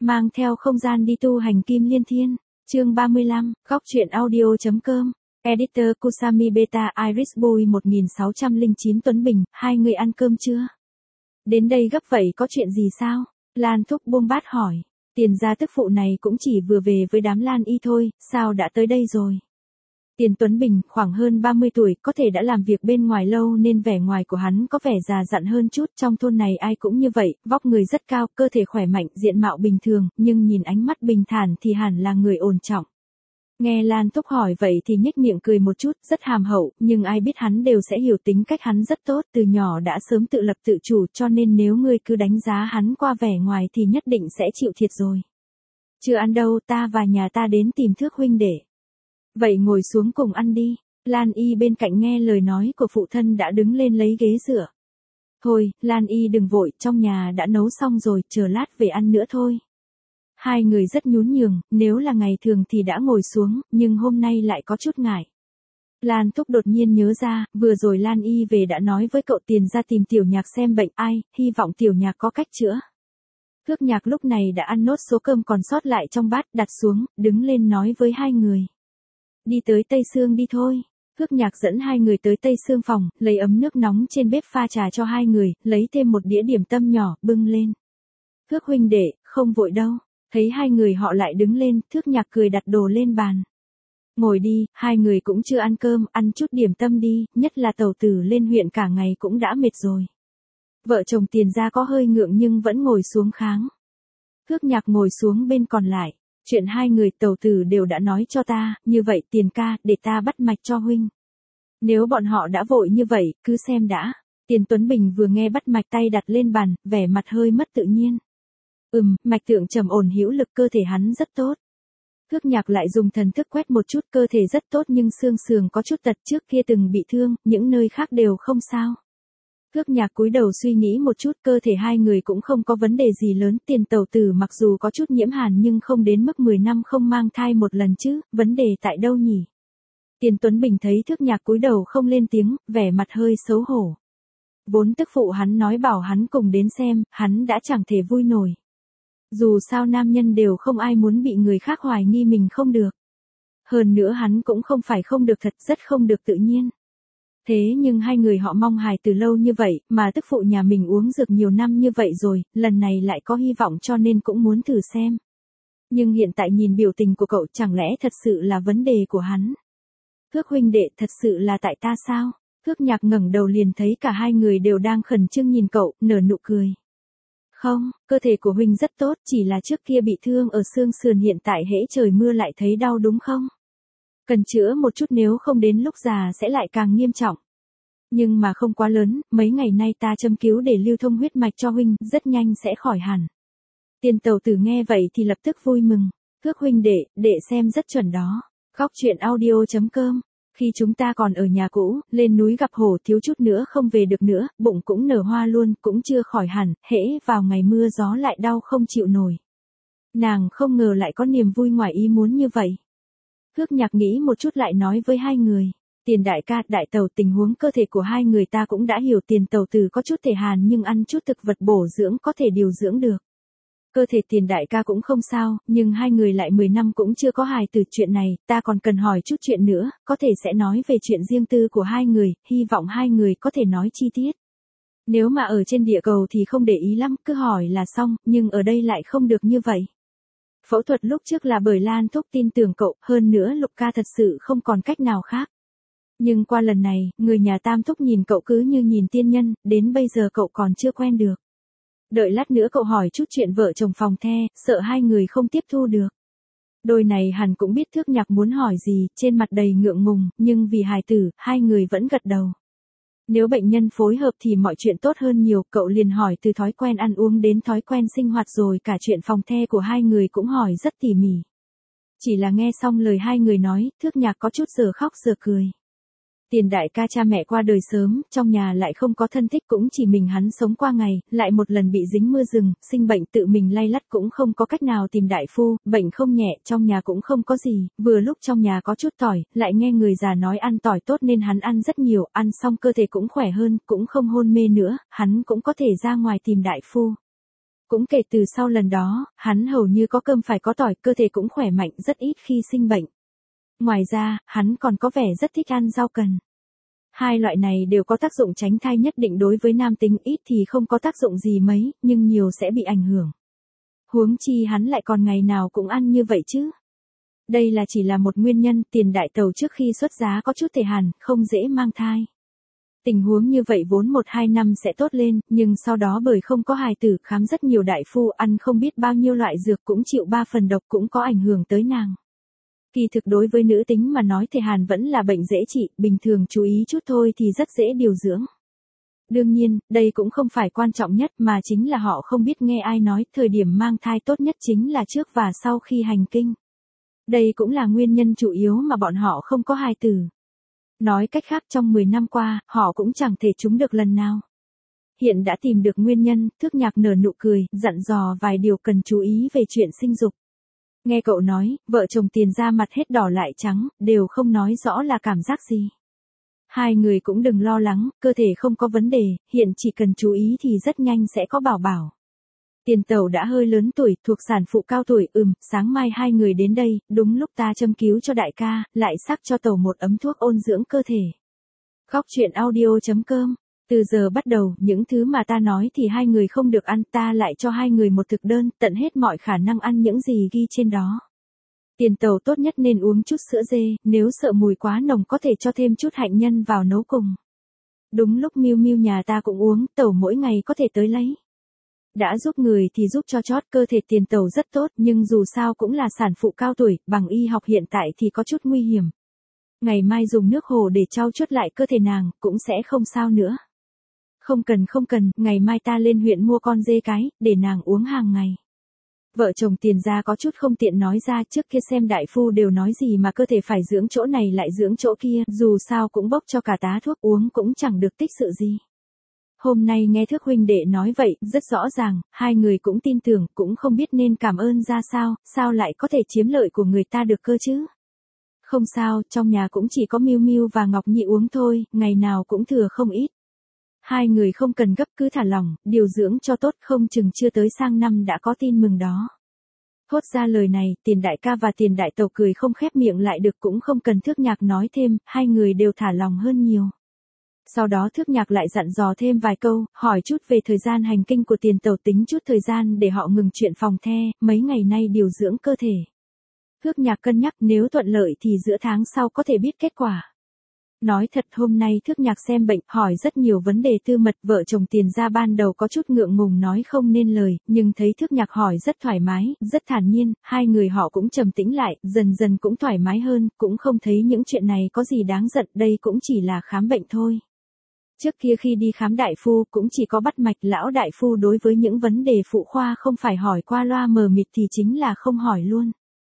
mang theo không gian đi tu hành kim liên thiên. Chương 35, góc truyện audio.com. Editor Kusami Beta Iris Boy 1609 Tuấn Bình, hai người ăn cơm chưa? Đến đây gấp vậy có chuyện gì sao? Lan Thúc buông bát hỏi. Tiền gia tức phụ này cũng chỉ vừa về với đám Lan Y thôi, sao đã tới đây rồi? Tiền Tuấn Bình, khoảng hơn 30 tuổi, có thể đã làm việc bên ngoài lâu nên vẻ ngoài của hắn có vẻ già dặn hơn chút. Trong thôn này ai cũng như vậy, vóc người rất cao, cơ thể khỏe mạnh, diện mạo bình thường, nhưng nhìn ánh mắt bình thản thì hẳn là người ổn trọng. Nghe Lan Thúc hỏi vậy thì nhếch miệng cười một chút, rất hàm hậu, nhưng ai biết hắn đều sẽ hiểu tính cách hắn rất tốt, từ nhỏ đã sớm tự lập tự chủ, cho nên nếu ngươi cứ đánh giá hắn qua vẻ ngoài thì nhất định sẽ chịu thiệt rồi. Chưa ăn đâu, ta và nhà ta đến tìm Thước huynh để. Vậy ngồi xuống cùng ăn đi. Lan Y bên cạnh nghe lời nói của phụ thân đã đứng lên lấy ghế dựa. Thôi, Lan Y đừng vội, trong nhà đã nấu xong rồi, chờ lát về ăn nữa thôi. Hai người rất nhún nhường, nếu là ngày thường thì đã ngồi xuống, nhưng hôm nay lại có chút ngại. Lan Thúc đột nhiên nhớ ra, vừa rồi Lan Y về đã nói với cậu Tiền ra tìm Tiểu Nhạc xem bệnh ai, hy vọng Tiểu Nhạc có cách chữa. Thước Nhạc lúc này đã ăn nốt số cơm còn sót lại trong bát, đặt xuống, đứng lên nói với hai người. Đi tới Tây Sương đi thôi. Thước Nhạc dẫn hai người tới Tây Sương phòng, lấy ấm nước nóng trên bếp pha trà cho hai người, lấy thêm một đĩa điểm tâm nhỏ, bưng lên. Thước huynh đệ, không vội đâu. Thấy hai người họ lại đứng lên, Thước Nhạc cười đặt đồ lên bàn. Ngồi đi, hai người cũng chưa ăn cơm, ăn chút điểm tâm đi, nhất là tẩu tử lên huyện cả ngày cũng đã mệt rồi. Vợ chồng Tiền gia có hơi ngượng nhưng vẫn ngồi xuống kháng. Thước Nhạc ngồi xuống bên còn lại. Chuyện hai người tẩu tử đều đã nói cho ta, như vậy Tiền ca, để ta bắt mạch cho huynh. Nếu bọn họ đã vội như vậy, cứ xem đã. Tiền Tuấn Bình vừa nghe bắt mạch tay đặt lên bàn, vẻ mặt hơi mất tự nhiên. Mạch tượng trầm ổn hữu lực, cơ thể hắn rất tốt. Thước Nhạc lại dùng thần thức quét một chút, cơ thể rất tốt nhưng xương sườn có chút tật, trước kia từng bị thương, những nơi khác đều không sao. Thước Nhạc cúi đầu suy nghĩ một chút, cơ thể hai người cũng không có vấn đề gì lớn, Tiền tẩu tử mặc dù có chút nhiễm hàn nhưng không đến mức 10 năm không mang thai một lần chứ, vấn đề tại đâu nhỉ? Tiền Tuấn Bình thấy Thước Nhạc cúi đầu không lên tiếng, vẻ mặt hơi xấu hổ. Vốn tức phụ hắn nói bảo hắn cùng đến xem, hắn đã chẳng thể vui nổi. Dù sao nam nhân đều không ai muốn bị người khác hoài nghi mình không được. Hơn nữa hắn cũng không phải không được thật, rất không được tự nhiên. Thế nhưng hai người họ mong hài từ lâu như vậy, mà tức phụ nhà mình uống dược nhiều năm như vậy rồi, lần này lại có hy vọng cho nên cũng muốn thử xem. Nhưng hiện tại nhìn biểu tình của cậu chẳng lẽ thật sự là vấn đề của hắn? Thước huynh đệ, thật sự là tại ta sao? Thước Nhạc ngẩng đầu liền thấy cả hai người đều đang khẩn trương nhìn cậu, nở nụ cười. Không, cơ thể của huynh rất tốt, chỉ là trước kia bị thương ở xương sườn, hiện tại hễ trời mưa lại thấy đau đúng không? Cần chữa một chút, nếu không đến lúc già sẽ lại càng nghiêm trọng. Nhưng mà không quá lớn, mấy ngày nay ta châm cứu để lưu thông huyết mạch cho huynh, rất nhanh sẽ khỏi hẳn. Tiền tẩu tử nghe vậy thì lập tức vui mừng. Thước huynh đệ xem rất chuẩn đó. Góc truyện audio.com. Khi chúng ta còn ở nhà cũ, lên núi gặp hổ thiếu chút nữa không về được nữa, bụng cũng nở hoa luôn, cũng chưa khỏi hẳn, hễ vào ngày mưa gió lại đau không chịu nổi. Nàng không ngờ lại có niềm vui ngoài ý muốn như vậy. Thước Nhạc nghĩ một chút lại nói với hai người. Tiền đại ca, đại tẩu, tình huống cơ thể của hai người ta cũng đã hiểu, Tiền tẩu tử có chút thể hàn nhưng ăn chút thực vật bổ dưỡng có thể điều dưỡng được. Cơ thể Tiền đại ca cũng không sao, nhưng hai người lại 10 năm cũng chưa có hài từ, chuyện này, ta còn cần hỏi chút chuyện nữa, có thể sẽ nói về chuyện riêng tư của hai người, hy vọng hai người có thể nói chi tiết. Nếu mà ở trên địa cầu thì không để ý lắm, cứ hỏi là xong, nhưng ở đây lại không được như vậy. Phẫu thuật lúc trước là bởi Lan Thúc tin tưởng cậu, hơn nữa Lục ca thật sự không còn cách nào khác. Nhưng qua lần này, người nhà Tam Thúc nhìn cậu cứ như nhìn tiên nhân, đến bây giờ cậu còn chưa quen được. Đợi lát nữa cậu hỏi chút chuyện vợ chồng phòng the, sợ hai người không tiếp thu được. Đôi này hẳn cũng biết Thước Nhạc muốn hỏi gì, trên mặt đầy ngượng ngùng, nhưng vì hài tử, hai người vẫn gật đầu. Nếu bệnh nhân phối hợp thì mọi chuyện tốt hơn nhiều, cậu liền hỏi từ thói quen ăn uống đến thói quen sinh hoạt, rồi cả chuyện phòng the của hai người cũng hỏi rất tỉ mỉ. Chỉ là nghe xong lời hai người nói, Thước Nhạc có chút giờ khóc giờ cười. Tiền đại ca cha mẹ qua đời sớm, trong nhà lại không có thân thích, cũng chỉ mình hắn sống qua ngày, lại một lần bị dính mưa rừng, sinh bệnh tự mình lay lắt cũng không có cách nào tìm đại phu, bệnh không nhẹ, trong nhà cũng không có gì, vừa lúc trong nhà có chút tỏi, lại nghe người già nói ăn tỏi tốt nên hắn ăn rất nhiều, ăn xong cơ thể cũng khỏe hơn, cũng không hôn mê nữa, hắn cũng có thể ra ngoài tìm đại phu. Cũng kể từ sau lần đó, hắn hầu như có cơm phải có tỏi, cơ thể cũng khỏe mạnh, rất ít khi sinh bệnh. Ngoài ra, hắn còn có vẻ rất thích ăn rau cần. Hai loại này đều có tác dụng tránh thai nhất định, đối với nam tính ít thì không có tác dụng gì mấy, nhưng nhiều sẽ bị ảnh hưởng. Huống chi hắn lại còn ngày nào cũng ăn như vậy chứ. Đây là chỉ là một nguyên nhân, Tiền Đại Tẩu trước khi xuất giá có chút thể hàn, không dễ mang thai. Tình huống như vậy vốn 1-2 năm sẽ tốt lên, nhưng sau đó bởi không có hài tử, khám rất nhiều đại phu, ăn không biết bao nhiêu loại dược, cũng chịu 3 phần độc, cũng có ảnh hưởng tới nàng. Kỳ thực đối với nữ tính mà nói thể hàn vẫn là bệnh dễ trị, bình thường chú ý chút thôi thì rất dễ điều dưỡng. Đương nhiên, đây cũng không phải quan trọng nhất, mà chính là họ không biết nghe ai nói, thời điểm mang thai tốt nhất chính là trước và sau khi hành kinh. Đây cũng là nguyên nhân chủ yếu mà bọn họ không có hài tử. Nói cách khác, trong 10 năm qua, họ cũng chẳng thể trúng được lần nào. Hiện đã tìm được nguyên nhân, Thước Nhạc nở nụ cười, dặn dò vài điều cần chú ý về chuyện sinh dục. Nghe cậu nói, vợ chồng Tiền ra mặt hết đỏ lại trắng, đều không nói rõ là cảm giác gì. Hai người cũng đừng lo lắng, cơ thể không có vấn đề, hiện chỉ cần chú ý thì rất nhanh sẽ có bảo bảo. Tiền Tẩu đã hơi lớn tuổi, thuộc sản phụ cao tuổi, sáng mai hai người đến đây, đúng lúc ta châm cứu cho đại ca, lại sắc cho Tẩu một ấm thuốc ôn dưỡng cơ thể. Góc truyện audio.com. Từ giờ bắt đầu, những thứ mà ta nói thì hai người không được ăn, ta lại cho hai người một thực đơn, tận hết mọi khả năng ăn những gì ghi trên đó. Tiền Tẩu tốt nhất nên uống chút sữa dê, nếu sợ mùi quá nồng có thể cho thêm chút hạnh nhân vào nấu cùng. Đúng lúc Miu Miu nhà ta cũng uống, Tẩu mỗi ngày có thể tới lấy. Đã giúp người thì giúp cho chót, cơ thể Tiền Tẩu rất tốt, nhưng dù sao cũng là sản phụ cao tuổi, bằng y học hiện tại thì có chút nguy hiểm. Ngày mai dùng nước hồ để trau chuốt lại cơ thể nàng, cũng sẽ không sao nữa. Không cần, ngày mai ta lên huyện mua con dê cái, để nàng uống hàng ngày. Vợ chồng Tiền ra có chút không tiện nói ra, trước kia xem đại phu đều nói gì mà cơ thể phải dưỡng chỗ này lại dưỡng chỗ kia, dù sao cũng bốc cho cả tá thuốc uống cũng chẳng được tích sự gì. Hôm nay nghe Thước huynh đệ nói vậy, rất rõ ràng, hai người cũng tin tưởng, cũng không biết nên cảm ơn ra sao lại có thể chiếm lợi của người ta được cơ chứ. Không sao, trong nhà cũng chỉ có Miu Miu và Ngọc Nhi uống thôi, ngày nào cũng thừa không ít. Hai người không cần gấp, cứ thả lỏng, điều dưỡng cho tốt, không chừng chưa tới sang năm đã có tin mừng đó. Thốt ra lời này, Tiền đại ca và Tiền đại tẩu cười không khép miệng lại được, cũng không cần Thước Nhạc nói thêm, hai người đều thả lòng hơn nhiều. Sau đó Thước Nhạc lại dặn dò thêm vài câu, hỏi chút về thời gian hành kinh của Tiền tẩu, tính chút thời gian để họ ngừng chuyện phòng the, mấy ngày nay điều dưỡng cơ thể. Thước Nhạc cân nhắc, nếu thuận lợi thì giữa tháng sau có thể biết kết quả. Nói thật, hôm nay Thước Nhạc xem bệnh, hỏi rất nhiều vấn đề tư mật, vợ chồng Tiền ra ban đầu có chút ngượng ngùng nói không nên lời, nhưng thấy Thước Nhạc hỏi rất thoải mái, rất thản nhiên, hai người họ cũng trầm tĩnh lại, dần dần cũng thoải mái hơn, cũng không thấy những chuyện này có gì đáng giận, đây cũng chỉ là khám bệnh thôi. Trước kia khi đi khám đại phu cũng chỉ có bắt mạch, lão đại phu đối với những vấn đề phụ khoa không phải hỏi qua loa mờ mịt thì chính là không hỏi luôn.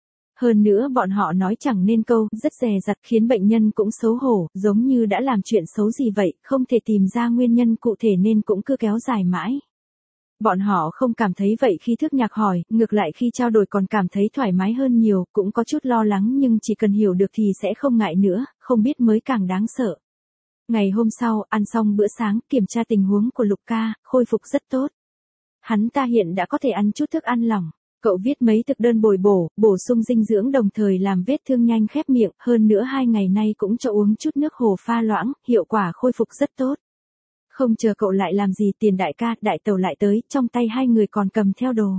Hơn nữa bọn họ nói chẳng nên câu, rất dè dặt khiến bệnh nhân cũng xấu hổ, giống như đã làm chuyện xấu gì vậy, không thể tìm ra nguyên nhân cụ thể nên cũng cứ kéo dài mãi. Bọn họ không cảm thấy vậy khi Thước Nhạc hỏi, ngược lại khi trao đổi còn cảm thấy thoải mái hơn nhiều, cũng có chút lo lắng nhưng chỉ cần hiểu được thì sẽ không ngại nữa, không biết mới càng đáng sợ. Ngày hôm sau, ăn xong bữa sáng, kiểm tra tình huống của Lục ca, khôi phục rất tốt. Hắn ta hiện đã có thể ăn chút thức ăn lỏng. Cậu viết mấy thực đơn bồi bổ sung dinh dưỡng đồng thời làm vết thương nhanh khép miệng, hơn nữa 2 ngày nay cũng cho uống chút nước hồ pha loãng, hiệu quả khôi phục rất tốt. Không chờ cậu lại làm gì, Tiền đại ca, đại tẩu lại tới, trong tay hai người còn cầm theo đồ.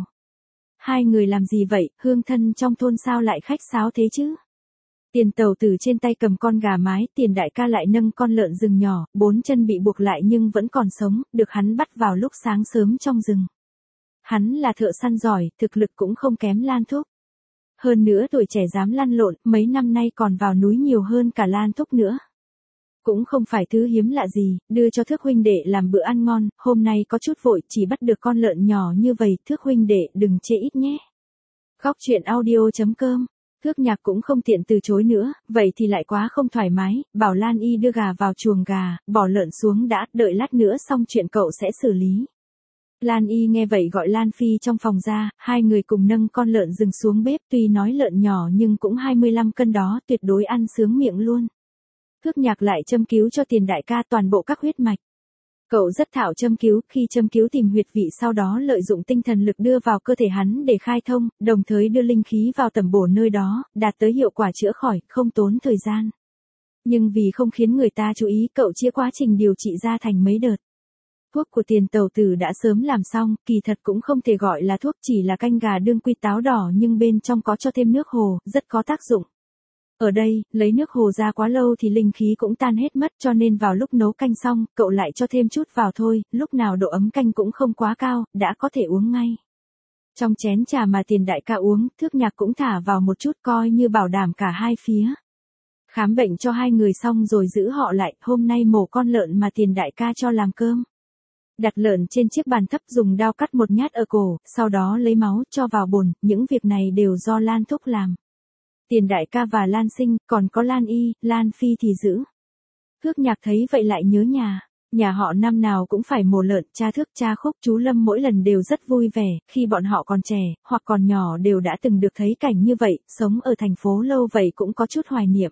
Hai người làm gì vậy, hương thân trong thôn sao lại khách sáo thế chứ? Tiền tẩu từ trên tay cầm con gà mái, Tiền đại ca lại nâng con lợn rừng nhỏ, 4 chân bị buộc lại nhưng vẫn còn sống, được hắn bắt vào lúc sáng sớm trong rừng. Hắn là thợ săn giỏi, thực lực cũng không kém Lan Thúc. Hơn nữa tuổi trẻ dám lăn lộn, mấy năm nay còn vào núi nhiều hơn cả Lan Thúc nữa. Cũng không phải thứ hiếm lạ gì, đưa cho Thước huynh đệ làm bữa ăn ngon, hôm nay có chút vội, chỉ bắt được con lợn nhỏ như vậy, Thước huynh đệ đừng chê ít nhé. Góc truyện audio.com. Thước Nhạc cũng không tiện từ chối nữa, vậy thì lại quá không thoải mái, bảo Lan Y đưa gà vào chuồng gà, bỏ lợn xuống đã, đợi lát nữa xong chuyện cậu sẽ xử lý. Lan Y nghe vậy gọi Lan Phi trong phòng ra, hai người cùng nâng con lợn rừng xuống bếp, tuy nói lợn nhỏ nhưng cũng 25 cân đó, tuyệt đối ăn sướng miệng luôn. Thước Nhạc lại châm cứu cho Tiền đại ca toàn bộ các huyết mạch. Cậu rất thạo châm cứu, khi châm cứu tìm huyệt vị sau đó lợi dụng tinh thần lực đưa vào cơ thể hắn để khai thông, đồng thời đưa linh khí vào tẩm bổ nơi đó, đạt tới hiệu quả chữa khỏi, không tốn thời gian. Nhưng vì không khiến người ta chú ý, cậu chia quá trình điều trị ra thành mấy đợt. Thuốc của Tiền Tẩu Tử đã sớm làm xong, kỳ thật cũng không thể gọi là thuốc, chỉ là canh gà đương quy táo đỏ nhưng bên trong có cho thêm nước hồ, rất có tác dụng. Ở đây, lấy nước hồ ra quá lâu thì linh khí cũng tan hết mất, cho nên vào lúc nấu canh xong, cậu lại cho thêm chút vào thôi, lúc nào độ ấm canh cũng không quá cao, đã có thể uống ngay. Trong chén trà mà Tiền đại ca uống, Thước Nhạc cũng thả vào một chút coi như bảo đảm cả hai phía. Khám bệnh cho hai người xong rồi giữ họ lại, hôm nay mổ con lợn mà Tiền đại ca cho làm cơm. Đặt lợn trên chiếc bàn thấp, dùng dao cắt một nhát ở cổ, sau đó lấy máu cho vào bồn, những việc này đều do Lan Thúc làm. Tiền đại ca và Lan Sinh, còn có Lan Y, Lan Phi thì giữ. Thước Nhạc thấy vậy lại nhớ nhà họ năm nào cũng phải mổ lợn, cha Thước, cha Khúc, chú Lâm mỗi lần đều rất vui vẻ, khi bọn họ còn trẻ, hoặc còn nhỏ đều đã từng được thấy cảnh như vậy, sống ở thành phố lâu vậy cũng có chút hoài niệm.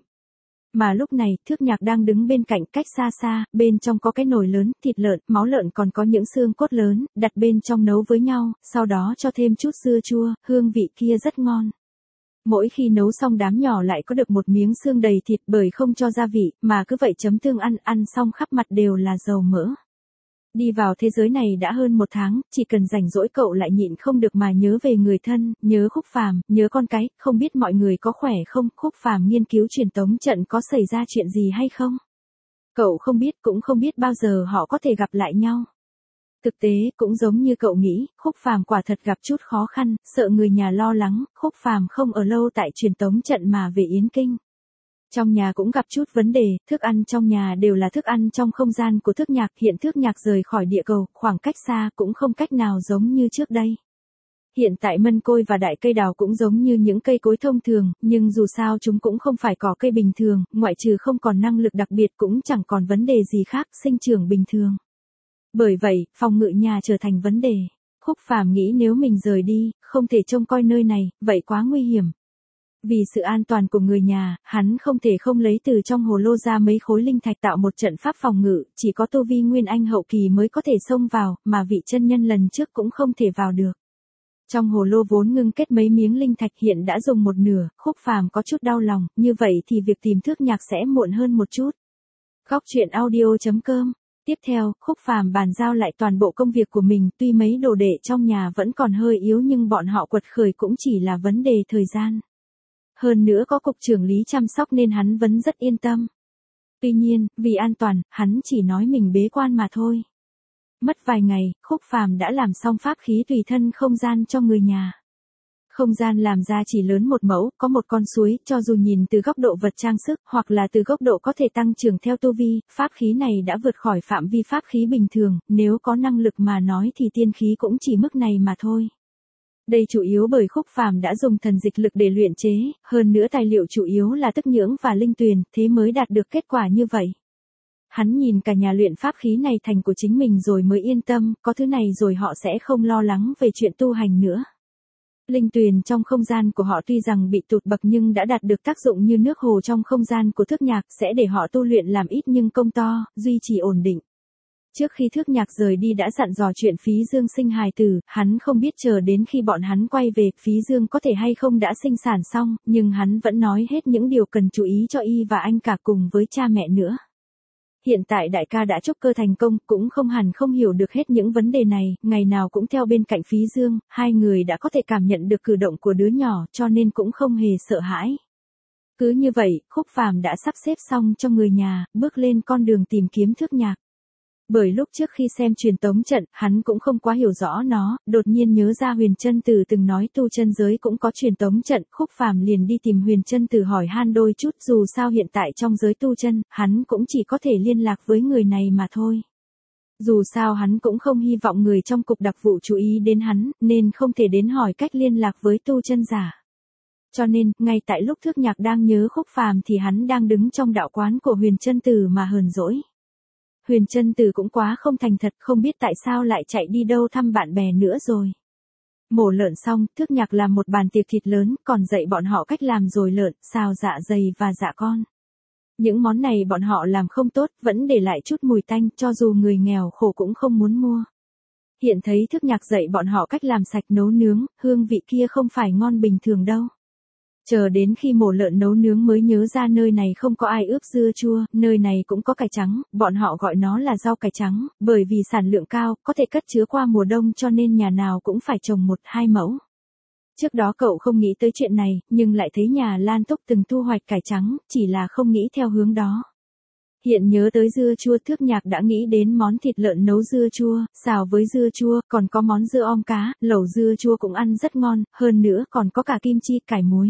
Mà lúc này, Thước Nhạc đang đứng bên cạnh cách xa xa, bên trong có cái nồi lớn, thịt lợn, máu lợn còn có những xương cốt lớn, đặt bên trong nấu với nhau, sau đó cho thêm chút dưa chua, hương vị kia rất ngon. Mỗi khi nấu xong đám nhỏ lại có được một miếng xương đầy thịt bởi không cho gia vị, mà cứ vậy chấm tương ăn xong khắp mặt đều là dầu mỡ. Đi vào thế giới này đã hơn 1 tháng, chỉ cần rảnh rỗi cậu lại nhịn không được mà nhớ về người thân, nhớ Khúc Phàm, nhớ con cái, không biết mọi người có khỏe không, Khúc Phàm nghiên cứu truyền tống trận có xảy ra chuyện gì hay không. Cậu không biết, cũng không biết bao giờ họ có thể gặp lại nhau. Thực tế, cũng giống như cậu nghĩ, Khúc Phàm quả thật gặp chút khó khăn, sợ người nhà lo lắng, Khúc Phàm không ở lâu tại truyền tống trận mà về Yến Kinh. Trong nhà cũng gặp chút vấn đề, thức ăn trong nhà đều là thức ăn trong không gian của Thước Nhạc, hiện Thước Nhạc rời khỏi địa cầu, khoảng cách xa cũng không cách nào giống như trước đây. Hiện tại mân côi và đại cây đào cũng giống như những cây cối thông thường, nhưng dù sao chúng cũng không phải cỏ cây bình thường, ngoại trừ không còn năng lực đặc biệt cũng chẳng còn vấn đề gì khác, sinh trưởng bình thường. Bởi vậy, phòng ngự nhà trở thành vấn đề. Khúc Phàm nghĩ nếu mình rời đi, không thể trông coi nơi này, vậy quá nguy hiểm. Vì sự an toàn của người nhà, hắn không thể không lấy từ trong hồ lô ra mấy khối linh thạch tạo một trận pháp phòng ngự, chỉ có tu vi Nguyên Anh hậu kỳ mới có thể xông vào, mà vị chân nhân lần trước cũng không thể vào được. Trong hồ lô vốn ngưng kết mấy miếng linh thạch hiện đã dùng một nửa, Khúc Phàm có chút đau lòng, như vậy thì việc tìm Thước Nhạc sẽ muộn hơn một chút. Góc truyện audio.com. Tiếp theo, Khúc Phàm bàn giao lại toàn bộ công việc của mình, tuy mấy đồ đệ trong nhà vẫn còn hơi yếu nhưng bọn họ quật khởi cũng chỉ là vấn đề thời gian. Hơn nữa có cục trưởng Lý chăm sóc nên hắn vẫn rất yên tâm. Tuy nhiên, vì an toàn, hắn chỉ nói mình bế quan mà thôi. Mất vài ngày, Khúc Phàm đã làm xong pháp khí tùy thân không gian cho người nhà. Không gian làm ra chỉ lớn 1 mẫu, có một con suối, cho dù nhìn từ góc độ vật trang sức, hoặc là từ góc độ có thể tăng trưởng theo tu vi, pháp khí này đã vượt khỏi phạm vi pháp khí bình thường, nếu có năng lực mà nói thì tiên khí cũng chỉ mức này mà thôi. Đây chủ yếu bởi Khúc Phàm đã dùng thần dịch lực để luyện chế, hơn nữa tài liệu chủ yếu là tức nhưỡng và linh tuyền, thế mới đạt được kết quả như vậy. Hắn nhìn cả nhà luyện pháp khí này thành của chính mình rồi mới yên tâm, có thứ này rồi họ sẽ không lo lắng về chuyện tu hành nữa. Linh tuyền trong không gian của họ tuy rằng bị tụt bậc nhưng đã đạt được tác dụng như nước hồ trong không gian của Thước Nhạc, sẽ để họ tu luyện làm ít nhưng công to, duy trì ổn định. Trước khi Thước Nhạc rời đi đã dặn dò chuyện Phí Dương sinh hài tử, hắn không biết chờ đến khi bọn hắn quay về, Phí Dương có thể hay không đã sinh sản xong, nhưng hắn vẫn nói hết những điều cần chú ý cho y và anh cả cùng với cha mẹ nữa. Hiện tại đại ca đã trúc cơ thành công, cũng không hẳn không hiểu được hết những vấn đề này, ngày nào cũng theo bên cạnh Phí Dương, hai người đã có thể cảm nhận được cử động của đứa nhỏ cho nên cũng không hề sợ hãi. Cứ như vậy, Khúc Phàm đã sắp xếp xong cho người nhà, bước lên con đường tìm kiếm Thước Nhạc. Bởi lúc trước khi xem truyền tống trận, hắn cũng không quá hiểu rõ nó, đột nhiên nhớ ra Huyền Chân Tử từng nói tu chân giới cũng có truyền tống trận, Khúc Phàm liền đi tìm Huyền Chân Tử hỏi han đôi chút, dù sao hiện tại trong giới tu chân, hắn cũng chỉ có thể liên lạc với người này mà thôi. Dù sao hắn cũng không hy vọng người trong cục đặc vụ chú ý đến hắn, nên không thể đến hỏi cách liên lạc với tu chân giả. Cho nên, ngay tại lúc Thước Nhạc đang nhớ Khúc Phàm thì hắn đang đứng trong đạo quán của Huyền Chân Tử mà hờn dỗi. Huyền Chân Tử cũng quá không thành thật, không biết tại sao lại chạy đi đâu thăm bạn bè nữa rồi. Mổ lợn xong, Thước Nhạc làm một bàn tiệc thịt lớn, còn dạy bọn họ cách làm dồi lợn, xào dạ dày và dạ con. Những món này bọn họ làm không tốt, vẫn để lại chút mùi tanh, cho dù người nghèo khổ cũng không muốn mua. Hiện thấy Thức Nhạc dạy bọn họ cách làm sạch nấu nướng, hương vị kia không phải ngon bình thường đâu. Chờ đến khi mổ lợn nấu nướng mới nhớ ra nơi này không có ai ướp dưa chua, nơi này cũng có cải trắng, bọn họ gọi nó là rau cải trắng, bởi vì sản lượng cao, có thể cất chứa qua mùa đông cho nên nhà nào cũng phải trồng 1-2 mẫu. Trước đó cậu không nghĩ tới chuyện này, nhưng lại thấy nhà Lan Túc từng thu hoạch cải trắng, chỉ là không nghĩ theo hướng đó. Hiện nhớ tới dưa chua, Thức Nhạc đã nghĩ đến món thịt lợn nấu dưa chua, xào với dưa chua, còn có món dưa om cá, lẩu dưa chua cũng ăn rất ngon, hơn nữa còn có cả kim chi, cải muối.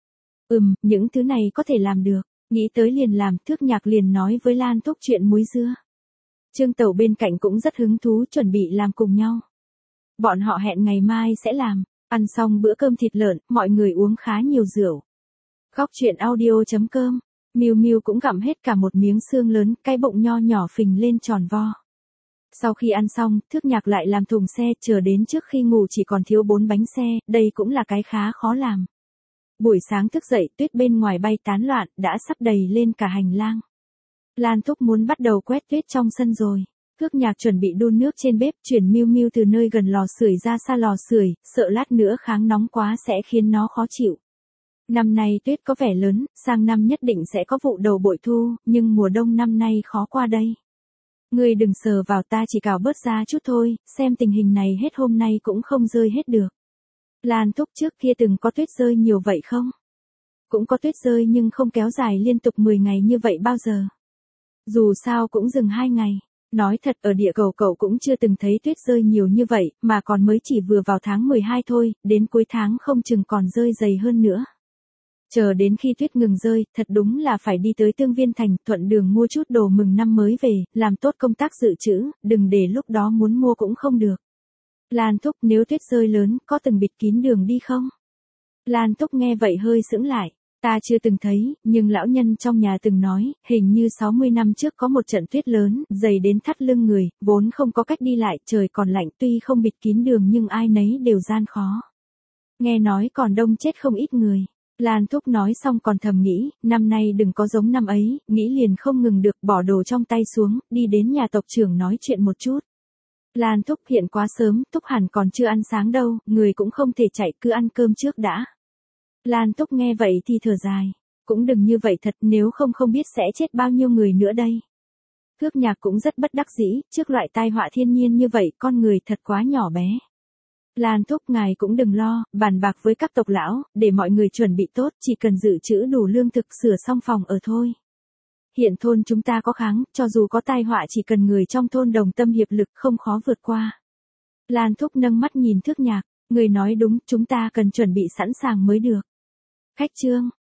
Những thứ này có thể làm được, nghĩ tới liền làm, Thức Nhạc liền nói với Lan Túc chuyện muối dưa. Trương Tẩu bên cạnh cũng rất hứng thú chuẩn bị làm cùng nhau. Bọn họ hẹn ngày mai sẽ làm, ăn xong bữa cơm thịt lợn, mọi người uống khá nhiều rượu. Góc chuyện audio.com, Miu Miu cũng gặm hết cả một miếng xương lớn, cái bụng nho nhỏ phình lên tròn vo. Sau khi ăn xong, Thức Nhạc lại làm thùng xe, chờ đến trước khi ngủ chỉ còn thiếu 4 bánh xe, đây cũng là cái khá khó làm. Buổi sáng thức dậy, tuyết bên ngoài bay tán loạn, đã sắp đầy lên cả hành lang. Lan Túc muốn bắt đầu quét tuyết trong sân rồi. Thức Nhạc chuẩn bị đun nước trên bếp, chuyển Miu Miu từ nơi gần lò sưởi ra xa lò sưởi, sợ lát nữa kháng nóng quá sẽ khiến nó khó chịu. Năm nay tuyết có vẻ lớn, sang năm nhất định sẽ có vụ đầu bội thu, nhưng mùa đông năm nay khó qua đây. Ngươi đừng sờ vào, ta chỉ cào bớt ra chút thôi, xem tình hình này hết hôm nay cũng không rơi hết được. Lan Túc trước kia từng có tuyết rơi nhiều vậy không? Cũng có tuyết rơi nhưng không kéo dài liên tục 10 ngày như vậy bao giờ. Dù sao cũng dừng 2 ngày. Nói thật ở địa cầu cậu cũng chưa từng thấy tuyết rơi nhiều như vậy, mà còn mới chỉ vừa vào tháng 12 thôi, đến cuối tháng không chừng còn rơi dày hơn nữa. Chờ đến khi tuyết ngừng rơi, thật đúng là phải đi tới Tương Viên Thành, thuận đường mua chút đồ mừng năm mới về, làm tốt công tác dự trữ, đừng để lúc đó muốn mua cũng không được. Lan Túc, nếu tuyết rơi lớn, có từng bịt kín đường đi không? Lan Túc nghe vậy hơi sững lại. Ta chưa từng thấy, nhưng lão nhân trong nhà từng nói, hình như 60 năm trước có một trận tuyết lớn, dày đến thắt lưng người, vốn không có cách đi lại, trời còn lạnh, tuy không bịt kín đường nhưng ai nấy đều gian khó. Nghe nói còn đông chết không ít người. Lan Túc nói xong còn thầm nghĩ, năm nay đừng có giống năm ấy, nghĩ liền không ngừng được, bỏ đồ trong tay xuống, đi đến nhà tộc trưởng nói chuyện một chút. Lan Túc, hiện quá sớm, Túc hẳn còn chưa ăn sáng đâu, người cũng không thể chạy, cứ ăn cơm trước đã. Lan Túc nghe vậy thì thở dài, cũng đừng như vậy thật, nếu không biết sẽ chết bao nhiêu người nữa đây. Thức Nhạc cũng rất bất đắc dĩ, trước loại tai họa thiên nhiên như vậy, con người thật quá nhỏ bé. Lan Túc, ngài cũng đừng lo, bàn bạc với các tộc lão, để mọi người chuẩn bị tốt, chỉ cần dự trữ đủ lương thực, sửa xong phòng ở thôi. Hiện thôn chúng ta có kháng, cho dù có tai họa chỉ cần người trong thôn đồng tâm hiệp lực không khó vượt qua. Lan Túc nâng mắt nhìn Thức Nhạc, người nói đúng, chúng ta cần chuẩn bị sẵn sàng mới được. Khách Trương,